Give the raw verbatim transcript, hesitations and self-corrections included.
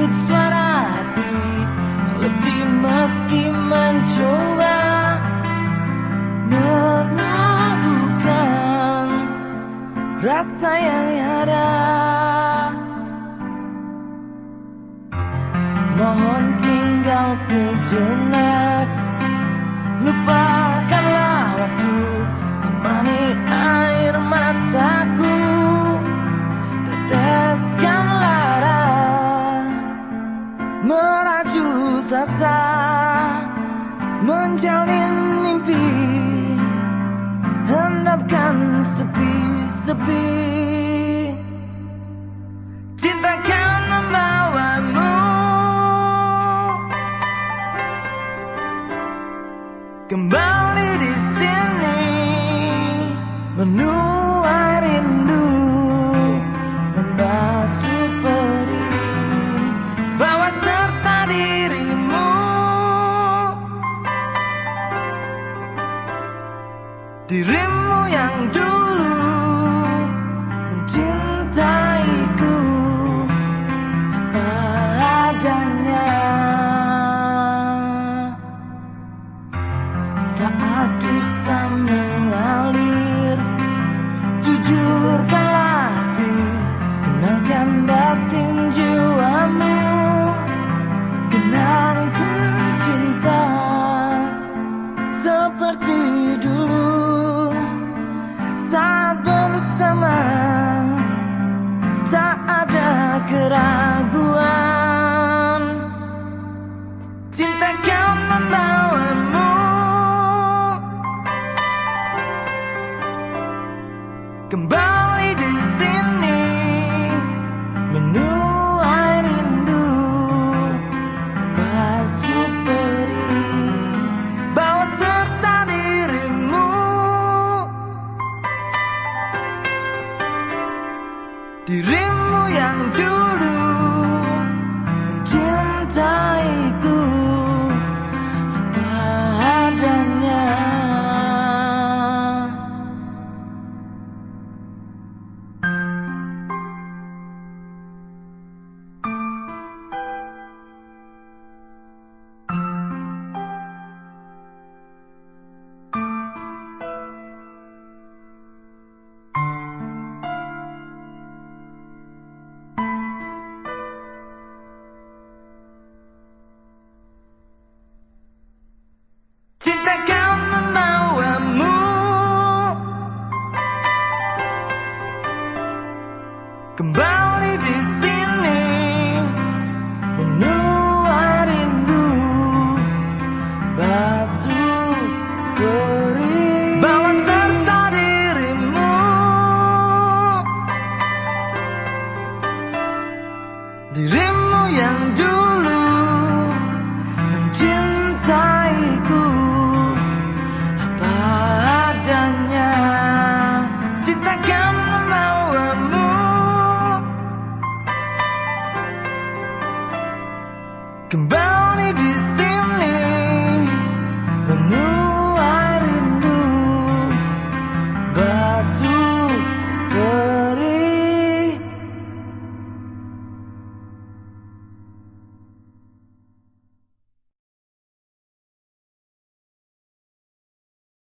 sakit suara hati, letih meski mencoba melabuhkan rasa yang ada. Mohon tinggal sejenak, lupakanlah waktu, temani air mataku, teteskan lara, merajut asa, menjalin mimpi, hendapkan sepi-sepi. Cinta kan membawamu kembali di sini, menuai rindu, membasuh perih, bawa serta dirimu, dirimu yang dulu mencintaiku apa adanya. Saat dusta mengalir, jujurkanlah hati, kenalkan batin jiwamu, kenangkan cinta seperti dulu. Saat bersama tak ada keraguan, cinta kan membawamu kembali di sini, menuai rindu, membasuh perih, bawa serta dirimu, dirimu yang dulu mencintaiku apa adanya. Cinta kan membawamu kembali di sini, menuai rindu, basuh perih, bawa serta dirimu, dirimu yang dulu mencintaiku apa adanya. Cinta kan membawamu kembali